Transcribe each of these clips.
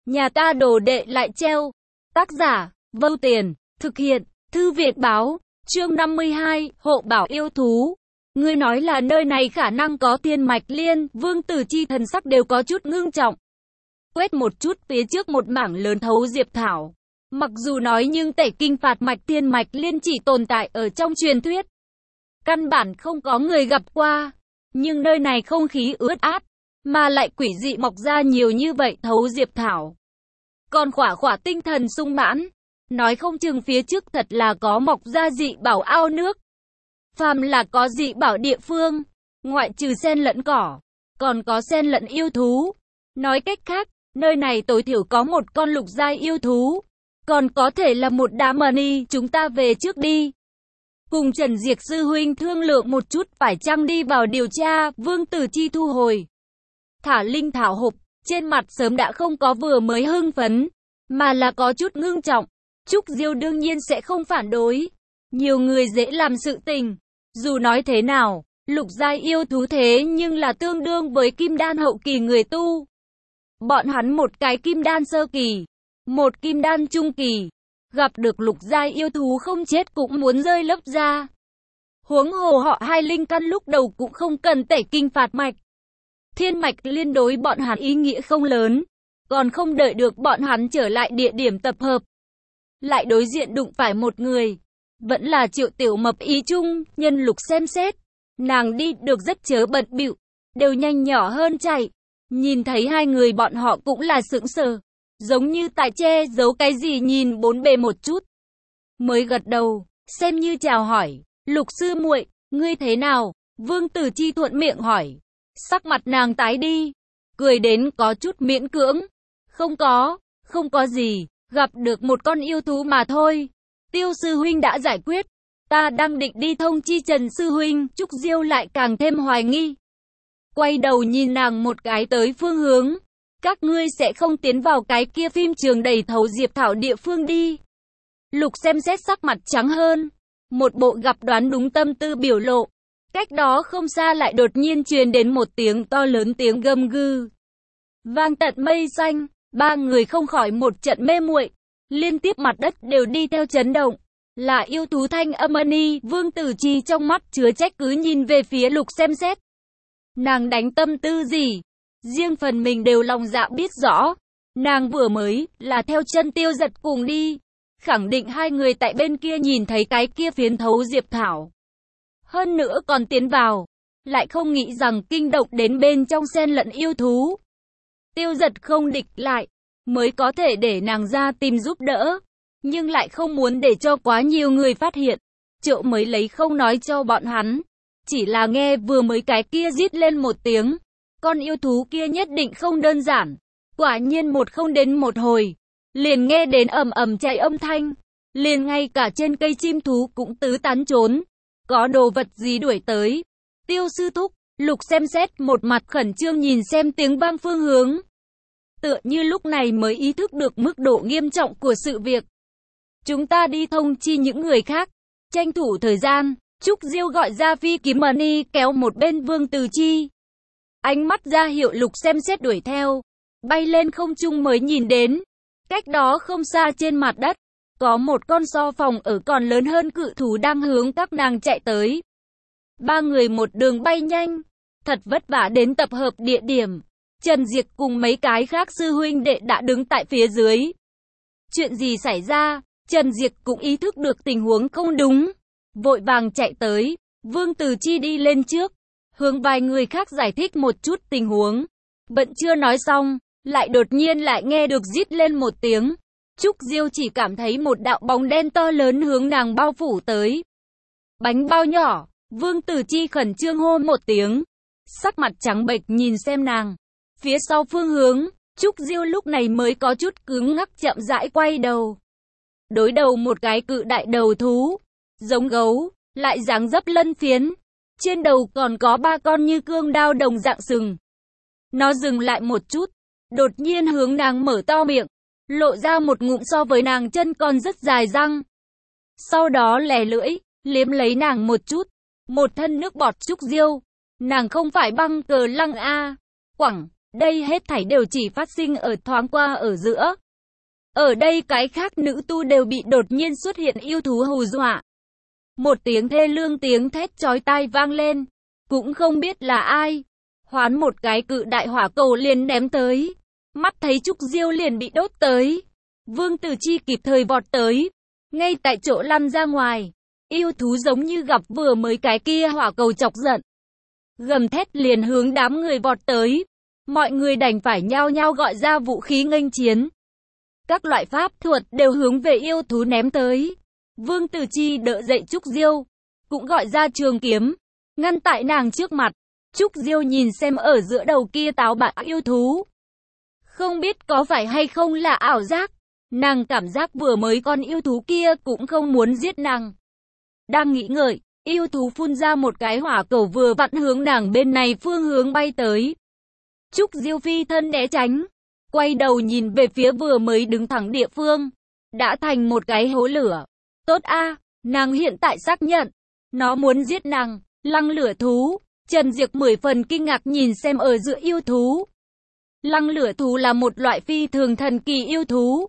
Nhà ta đồ đệ lại treo. Tác giả, Vâu Tiền, thực hiện, Thư viện báo, chương 52, hộ bảo yêu thú. Ngươi nói là nơi này khả năng có tiên mạch liên, Vương Tử Chi thần sắc đều có chút ngưng trọng. Quét một chút phía trước một mảng lớn thấu diệp thảo. Mặc dù nói nhưng tẩy kinh phạt mạch tiên mạch liên chỉ tồn tại ở trong truyền thuyết. Căn bản không có người gặp qua. Nhưng nơi này không khí ướt át, mà lại quỷ dị mọc ra nhiều như vậy thấu diệp thảo. Còn khỏa tinh thần sung mãn. Nói không chừng phía trước thật là có mọc ra dị bảo ao nước. Phàm là có dị bảo địa phương, ngoại trừ sen lẫn cỏ, còn có sen lẫn yêu thú. Nói cách khác, nơi này tối thiểu có một con lục giai yêu thú. Còn có thể là một đá money, chúng ta về trước đi. Cùng Trần Diệc sư huynh thương lượng một chút phải chăng đi vào điều tra, Vương Tử Chi thu hồi. Thả linh thảo hộp, trên mặt sớm đã không có vừa mới hưng phấn, mà là có chút ngưng trọng. Trúc Diêu đương nhiên sẽ không phản đối. Nhiều người dễ làm sự tình. Dù nói thế nào, lục giai yêu thú thế nhưng là tương đương với kim đan hậu kỳ người tu. Bọn hắn một cái kim đan sơ kỳ, một kim đan trung kỳ. Gặp được lục giai yêu thú không chết cũng muốn rơi lớp da. Huống hồ họ hai linh căn lúc đầu cũng không cần tẩy kinh phạt mạch. Thiên mạch liên đối bọn hắn ý nghĩa không lớn. Còn không đợi được bọn hắn trở lại địa điểm tập hợp. Lại đối diện đụng phải một người. Vẫn là Triệu Tiểu Mập ý chung, nhân lục xem xét. Nàng đi được rất chớ bận bịu, đều nhanh nhỏ hơn chạy. Nhìn thấy hai người bọn họ cũng là sững sờ. Giống như tại che giấu cái gì nhìn bốn bề một chút. Mới gật đầu, xem như chào hỏi. Lục sư muội, ngươi thế nào? Vương Tử Chi thuận miệng hỏi. Sắc mặt nàng tái đi. Cười đến có chút miễn cưỡng. Không có gì. Gặp được một con yêu thú mà thôi. Tiêu sư huynh đã giải quyết. Ta đang định đi thông chi Trần sư huynh. Trúc Diêu lại càng thêm hoài nghi. Quay đầu nhìn nàng một cái tới phương hướng. Các ngươi sẽ không tiến vào cái kia phim trường đầy thấu diệp thảo địa phương đi. Lục xem xét sắc mặt trắng hơn. Một bộ gặp đoán đúng tâm tư biểu lộ. Cách đó không xa lại đột nhiên truyền đến một tiếng to lớn tiếng gầm gừ. Vang tận mây xanh. Ba người không khỏi một trận mê muội. Liên tiếp mặt đất đều đi theo chấn động. Là yêu thú thanh âm ni. Vương Tử Chi trong mắt chứa trách cứ nhìn về phía lục xem xét. Nàng đánh tâm tư gì? Riêng phần mình đều lòng dạ biết rõ. Nàng vừa mới là theo chân Tiêu Giật cùng đi. Khẳng định hai người tại bên kia nhìn thấy cái kia phiến thấu diệp thảo. Hơn nữa còn tiến vào. Lại không nghĩ rằng kinh động đến bên trong sen lẫn yêu thú. Tiêu Giật không địch lại. Mới có thể để nàng ra tìm giúp đỡ. Nhưng lại không muốn để cho quá nhiều người phát hiện. Triệu mới lấy không nói cho bọn hắn. Chỉ là nghe vừa mới cái kia rít lên một tiếng. Con yêu thú kia nhất định không đơn giản. Quả nhiên một không đến một hồi. Liền nghe đến ầm ầm chạy âm thanh. Liền ngay cả trên cây chim thú cũng tứ tán trốn. Có đồ vật gì đuổi tới. Tiêu sư thúc, lục xem xét một mặt khẩn trương nhìn xem tiếng vang phương hướng. Tựa như lúc này mới ý thức được mức độ nghiêm trọng của sự việc. Chúng ta đi thông chi những người khác. Tranh thủ thời gian, Trúc Diêu gọi ra phi kiếm money kéo một bên Vương Tử Chi. Ánh mắt ra hiệu lục xem xét đuổi theo. Bay lên không trung mới nhìn đến. Cách đó không xa trên mặt đất. Có một con so phòng ở còn lớn hơn cự thú đang hướng các nàng chạy tới. Ba người một đường bay nhanh. Thật vất vả đến tập hợp địa điểm. Trần Diệc cùng mấy cái khác sư huynh đệ đã đứng tại phía dưới. Chuyện gì xảy ra? Trần Diệc cũng ý thức được tình huống không đúng. Vội vàng chạy tới. Vương Tử Chi đi lên trước. Hướng vài người khác giải thích một chút tình huống. Vẫn chưa nói xong. Lại đột nhiên lại nghe được rít lên một tiếng. Trúc Diêu chỉ cảm thấy một đạo bóng đen to lớn hướng nàng bao phủ tới. Bánh bao nhỏ. Vương Tử Chi khẩn trương hô một tiếng. Sắc mặt trắng bệch nhìn xem nàng. Phía sau phương hướng, Trúc Diêu lúc này mới có chút cứng ngắc chậm rãi quay đầu. Đối đầu một cái cự đại đầu thú. Giống gấu, lại dáng dấp lân phiến. Trên đầu còn có ba con như cương đao đồng dạng sừng. Nó dừng lại một chút. Đột nhiên hướng nàng mở to miệng. Lộ ra một ngụm so với nàng chân còn rất dài răng. Sau đó lè lưỡi, liếm lấy nàng một chút. Một thân nước bọt Trúc Diêu. Nàng không phải băng cờ lăng a. Quẳng. Đây hết thảy đều chỉ phát sinh ở thoáng qua ở giữa. Ở đây cái khác nữ tu đều bị đột nhiên xuất hiện yêu thú hù dọa. Một tiếng thê lương tiếng thét chói tai vang lên, cũng không biết là ai. Hoán một cái cự đại hỏa cầu liền ném tới. Mắt thấy Trúc Diêu liền bị đốt tới. Vương Tử Chi kịp thời vọt tới, ngay tại chỗ lăn ra ngoài. Yêu thú giống như gặp vừa mới cái kia hỏa cầu chọc giận, gầm thét liền hướng đám người vọt tới. Mọi người đành phải nhao nhao gọi ra vũ khí nghênh chiến. Các loại pháp thuật đều hướng về yêu thú ném tới. Vương Tử Chi đỡ dậy Trúc Diêu, cũng gọi ra trường kiếm, ngăn tại nàng trước mặt. Trúc Diêu nhìn xem ở giữa đầu kia táo bạo yêu thú. Không biết có phải hay không là ảo giác, nàng cảm giác vừa mới con yêu thú kia cũng không muốn giết nàng. Đang nghĩ ngợi, yêu thú phun ra một cái hỏa cầu vừa vặn hướng nàng bên này phương hướng bay tới. Trúc Diêu phi thân né tránh, quay đầu nhìn về phía vừa mới đứng thẳng địa phương, đã thành một cái hố lửa. Tốt a, nàng hiện tại xác nhận, nó muốn giết nàng. Lăng lửa thú, Trần Diệp 10 phần kinh ngạc nhìn xem ở giữa yêu thú. Lăng lửa thú là một loại phi thường thần kỳ yêu thú.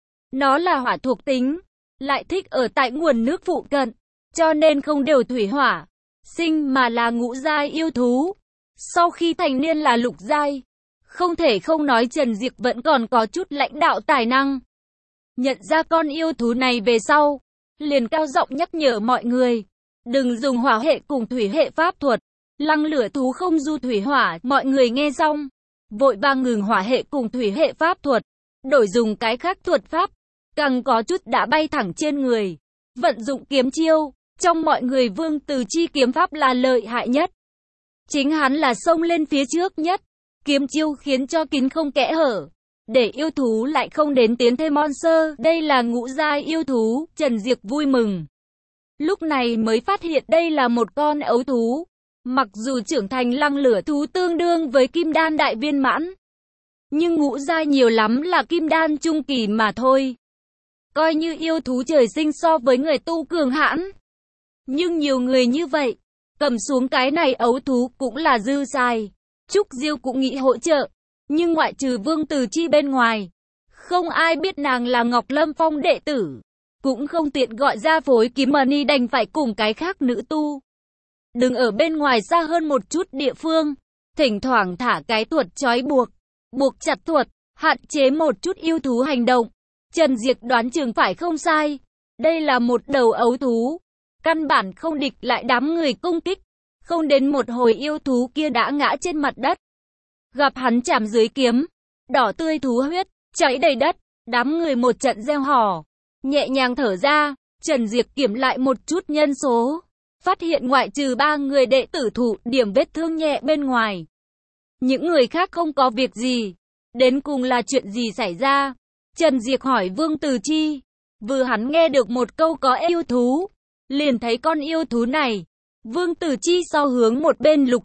Nó là hỏa thuộc tính, lại thích ở tại nguồn nước phụ cận, cho nên không đều thủy hỏa sinh mà là ngũ giai yêu thú. Sau khi thành niên là lục giai. Không thể không nói Trần Diệp vẫn còn có chút lãnh đạo tài năng. Nhận ra con yêu thú này về sau, liền cao giọng nhắc nhở mọi người, đừng dùng hỏa hệ cùng thủy hệ pháp thuật. Lăng lửa thú không du thủy hỏa, mọi người nghe xong, vội vàng ngừng hỏa hệ cùng thủy hệ pháp thuật, đổi dùng cái khác thuật pháp, càng có chút đã bay thẳng trên người, vận dụng kiếm chiêu. Trong mọi người Vương Tử Chi kiếm pháp là lợi hại nhất, chính hắn là xông lên phía trước nhất, kiếm chiêu khiến cho kín không kẽ hở, để yêu thú lại không đến tiến thêm monster. Đây là ngũ giai yêu thú. Trần Diệp vui mừng, lúc này mới phát hiện đây là một con ấu thú. Mặc dù trưởng thành lăng lửa thú tương đương với kim đan đại viên mãn, nhưng ngũ giai nhiều lắm là kim đan trung kỳ mà thôi. Coi như yêu thú trời sinh so với người tu cường hãn, nhưng nhiều người như vậy, cầm xuống cái này ấu thú cũng là dư xài. Trúc Diêu cũng nghĩ hỗ trợ, nhưng ngoại trừ Vương Tử Chi bên ngoài, không ai biết nàng là Ngọc Lâm Phong đệ tử, cũng không tiện gọi ra phối kiếm money, đành phải cùng cái khác nữ tu đừng ở bên ngoài xa hơn một chút địa phương, thỉnh thoảng thả cái thuật trói buộc, buộc chặt thuật, hạn chế một chút yêu thú hành động. Trần Diệp đoán chừng phải không sai, đây là một đầu ấu thú, căn bản không địch lại đám người công kích. Không đến một hồi yêu thú kia đã ngã trên mặt đất. Gặp hắn chạm dưới kiếm, đỏ tươi thú huyết chảy đầy đất, đám người một trận reo hò, nhẹ nhàng thở ra. Trần Diệp kiểm lại một chút nhân số, phát hiện ngoại trừ 3 người đệ tử thụ điểm vết thương nhẹ bên ngoài, những người khác không có việc gì. Đến cùng là chuyện gì xảy ra? Trần Diệp hỏi Vương Tử Chi. Vừa hắn nghe được một câu có yêu thú, liền thấy con yêu thú này. Vương Tử Chi sau hướng một bên Lục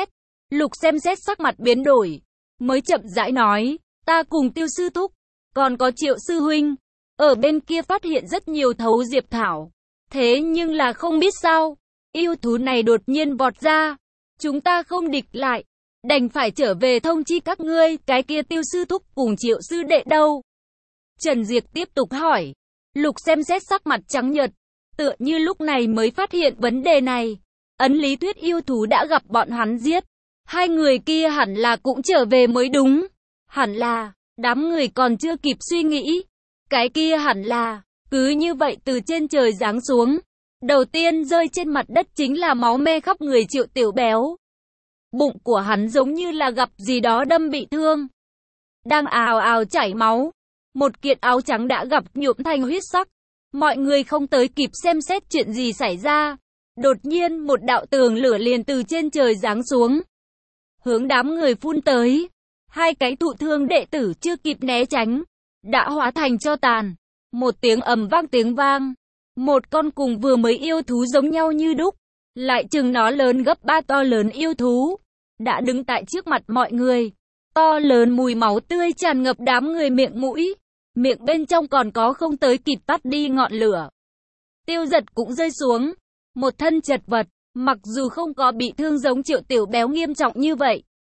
xem xét sắc mặt biến đổi, mới chậm rãi nói, ta cùng Tiêu sư thúc, còn có Triệu sư huynh, ở bên kia phát hiện rất nhiều thấu diệp thảo. Thế nhưng là không biết sao, yêu thú này đột nhiên vọt ra, chúng ta không địch lại, đành phải trở về thông chi các ngươi. Cái kia Tiêu sư thúc cùng Triệu sư đệ đâu? Trần Diệp tiếp tục hỏi. Lục xem xét sắc mặt trắng nhợt, tựa như lúc này mới phát hiện vấn đề này. Ấn lý thuyết yêu thú đã gặp bọn hắn giết, hai người kia hẳn là cũng trở về mới đúng. Hẳn là, đám người còn chưa kịp suy nghĩ, cái kia hẳn là, cứ như vậy từ trên trời giáng xuống. Đầu tiên rơi trên mặt đất chính là máu me khắp người Triệu Tiểu Béo. Bụng của hắn giống như là gặp gì đó đâm bị thương, đang ào ào chảy máu. Một kiện áo trắng đã gặp nhuộm thành huyết sắc. Mọi người không tới kịp xem xét chuyện gì xảy ra, đột nhiên một đạo tường lửa liền từ trên trời giáng xuống, hướng đám người phun tới. Hai cái thụ thương đệ tử chưa kịp né tránh, đã hóa thành tro tàn. Một tiếng ầm vang tiếng vang, một con cùng vừa mới yêu thú giống nhau như đúc, lại chừng nó lớn gấp 3 to lớn yêu thú, đã đứng tại trước mặt mọi người. To lớn mùi máu tươi tràn ngập đám người miệng mũi, miệng bên trong còn có không tới kịp tắt đi ngọn lửa. Tiêu Giật cũng rơi xuống, một thân chật vật, mặc dù không có bị thương giống Triệu Tiểu Béo nghiêm trọng như vậy,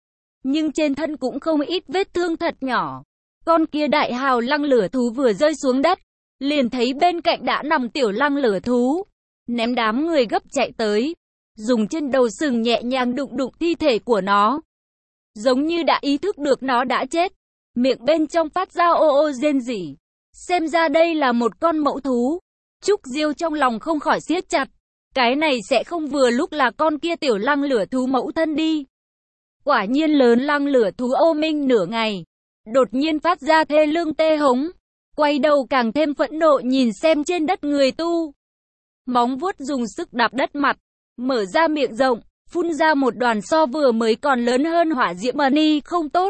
nhưng trên thân cũng không ít vết thương thật nhỏ. Con kia đại hào lăng lửa thú vừa rơi xuống đất, liền thấy bên cạnh đã nằm tiểu lăng lửa thú, ném đám người gấp chạy tới, dùng chân đầu sừng nhẹ nhàng đụng đụng thi thể của nó. Giống như đã ý thức được nó đã chết, miệng bên trong phát ra ô ô rên rỉ. Xem ra đây là một con mẫu thú. Trúc Diêu trong lòng không khỏi siết chặt. Cái này sẽ không vừa lúc là con kia tiểu lăng lửa thú mẫu thân đi. Quả nhiên lớn lăng lửa thú ô minh nửa ngày, đột nhiên phát ra thê lương tê hống. Quay đầu càng thêm phẫn nộ nhìn xem trên đất người tu. Móng vuốt dùng sức đạp đất mặt, mở ra miệng rộng, phun ra một đoàn so vừa mới còn lớn hơn hỏa diễm mani không tốt.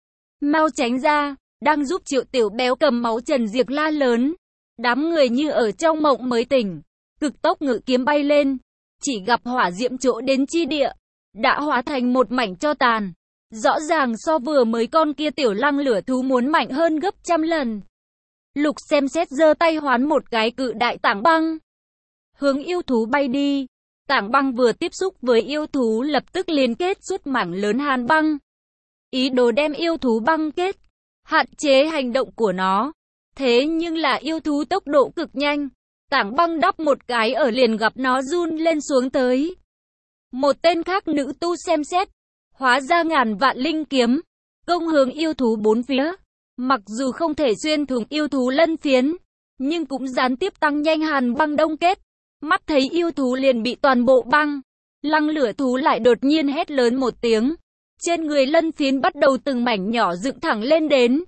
Mau tránh ra, đang giúp Triệu Tiểu Béo cầm máu Trần Diệc la lớn. Đám người như ở trong mộng mới tỉnh, cực tốc ngự kiếm bay lên, chỉ gặp hỏa diễm chỗ đến chi địa, đã hóa thành một mảnh tro tàn. Rõ ràng so vừa mới con kia tiểu lăng lửa thú muốn mạnh hơn gấp trăm lần. Lục xem xét giơ tay hoán một cái cự đại tảng băng, hướng yêu thú bay đi. Tảng băng vừa tiếp xúc với yêu thú lập tức liên kết suốt mảng lớn hàn băng. Ý đồ đem yêu thú băng kết, hạn chế hành động của nó. Thế nhưng là yêu thú tốc độ cực nhanh. Tảng băng đắp một cái ở liền gặp nó run lên xuống tới. Một tên khác nữ tu xem xét, hóa ra ngàn vạn linh kiếm, công hướng yêu thú bốn phía. Mặc dù không thể xuyên thủng yêu thú lân phiến, nhưng cũng gián tiếp tăng nhanh hàn băng đông kết. Mắt thấy yêu thú liền bị toàn bộ băng. Lăng lửa thú lại đột nhiên hét lớn một tiếng. Trên người lân phiến bắt đầu từng mảnh nhỏ dựng thẳng lên đến.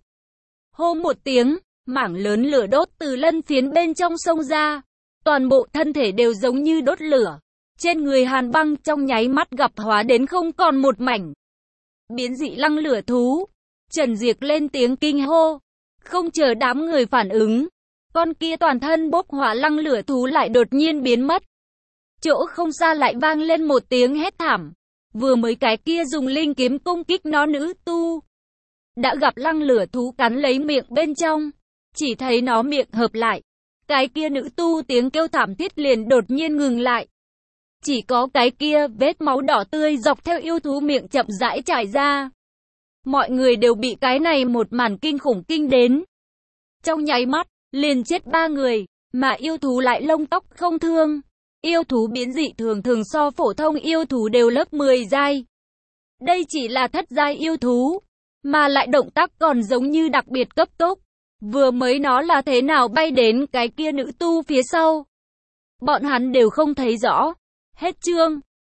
Hô một tiếng, mảng lớn lửa đốt từ lân phiến bên trong xông ra. Toàn bộ thân thể đều giống như đốt lửa. Trên người hàn băng trong nháy mắt gặp hóa đến không còn một mảnh. Biến dị lăng lửa thú. Trần Diệc lên tiếng kinh hô. Không chờ đám người phản ứng, con kia toàn thân bốc hỏa lăng lửa thú lại đột nhiên biến mất. Chỗ không xa lại vang lên một tiếng hét thảm. Vừa mới cái kia dùng linh kiếm công kích nó nữ tu, đã gặp lăng lửa thú cắn lấy miệng bên trong. Chỉ thấy nó miệng hợp lại. Cái kia nữ tu tiếng kêu thảm thiết liền đột nhiên ngừng lại. Chỉ có cái kia vết máu đỏ tươi dọc theo yêu thú miệng chậm rãi trải ra. Mọi người đều bị cái này một màn kinh khủng kinh đến. Trong nháy mắt, liền chết 3 người, mà yêu thú lại lông tóc không thương. Yêu thú biến dị thường thường so phổ thông yêu thú đều lớp 10 giai. Đây chỉ là thất giai yêu thú, mà lại động tác còn giống như đặc biệt cấp tốc. Vừa mới nó là thế nào bay đến cái kia nữ tu phía sau. Bọn hắn đều không thấy rõ. Hết chương.